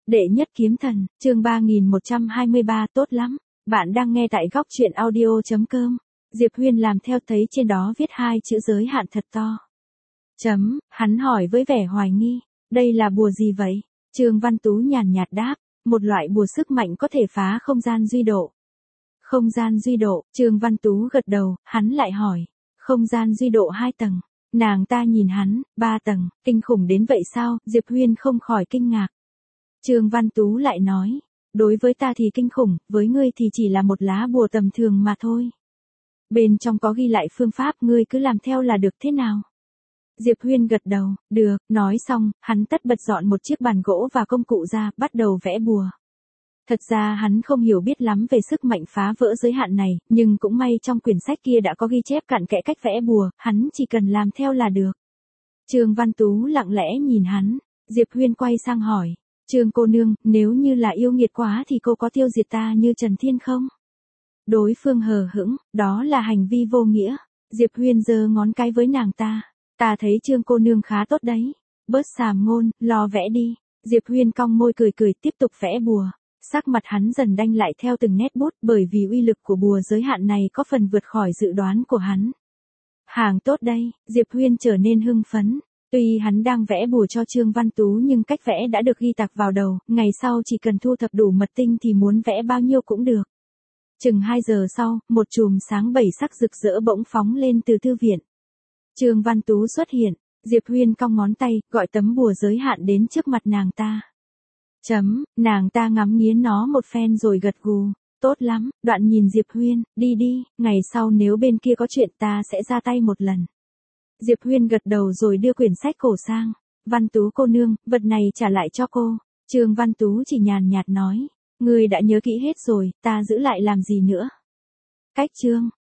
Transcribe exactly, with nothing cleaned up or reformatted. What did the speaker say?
Đệ nhất kiếm thần, chương ba nghìn một trăm hai mươi ba tốt lắm. Bạn đang nghe tại góc truyện audio.com. Diệp Huyên làm theo thấy trên đó viết hai chữ giới hạn thật to. Chấm, hắn hỏi với vẻ hoài nghi. Đây là bùa gì vậy? Trương Văn Tú nhàn nhạt đáp. Một loại bùa sức mạnh có thể phá không gian duy độ. Không gian duy độ, Trương Văn Tú gật đầu, hắn lại hỏi. Không gian duy độ hai tầng. Nàng ta nhìn hắn, ba tầng, kinh khủng đến vậy sao? Diệp Huyên không khỏi kinh ngạc. Trương Văn Tú lại nói, đối với ta thì kinh khủng, với ngươi thì chỉ là một lá bùa tầm thường mà thôi. Bên trong có ghi lại phương pháp, ngươi cứ làm theo là được thế nào? Diệp Huyên gật đầu, được, nói xong, hắn tất bật dọn một chiếc bàn gỗ và công cụ ra, bắt đầu vẽ bùa. Thật ra hắn không hiểu biết lắm về sức mạnh phá vỡ giới hạn này, nhưng cũng may trong quyển sách kia đã có ghi chép cặn kẽ cách vẽ bùa, hắn chỉ cần làm theo là được. Trương Văn Tú lặng lẽ nhìn hắn, Diệp Huyên quay sang hỏi. Trương cô nương, nếu như là yêu nghiệt quá thì cô có tiêu diệt ta như Trần Thiên không? Đối phương hờ hững, đó là hành vi vô nghĩa. Diệp Huyên giơ ngón cái với nàng ta. Ta thấy Trương cô nương khá tốt đấy. Bớt xàm ngôn, lo vẽ đi. Diệp Huyên cong môi cười cười tiếp tục vẽ bùa. Sắc mặt hắn dần đanh lại theo từng nét bút bởi vì uy lực của bùa giới hạn này có phần vượt khỏi dự đoán của hắn. Hàng tốt đây, Diệp Huyên trở nên hưng phấn. Tuy hắn đang vẽ bùa cho Trương Văn Tú nhưng cách vẽ đã được ghi tạc vào đầu, ngày sau chỉ cần thu thập đủ mật tinh thì muốn vẽ bao nhiêu cũng được. Chừng hai giờ sau, một chùm sáng bảy sắc rực rỡ bỗng phóng lên từ thư viện. Trương Văn Tú xuất hiện, Diệp Huyên cong ngón tay, gọi tấm bùa giới hạn đến trước mặt nàng ta. Chấm, nàng ta ngắm nghía nó một phen rồi gật gù. Tốt lắm, đoạn nhìn Diệp Huyên, đi đi, ngày sau nếu bên kia có chuyện ta sẽ ra tay một lần. Diệp Huyên gật đầu rồi đưa quyển sách cổ sang. Văn Tú cô nương, vật này trả lại cho cô. Trương Văn Tú chỉ nhàn nhạt nói. Ngươi đã nhớ kỹ hết rồi, ta giữ lại làm gì nữa. Cách chương.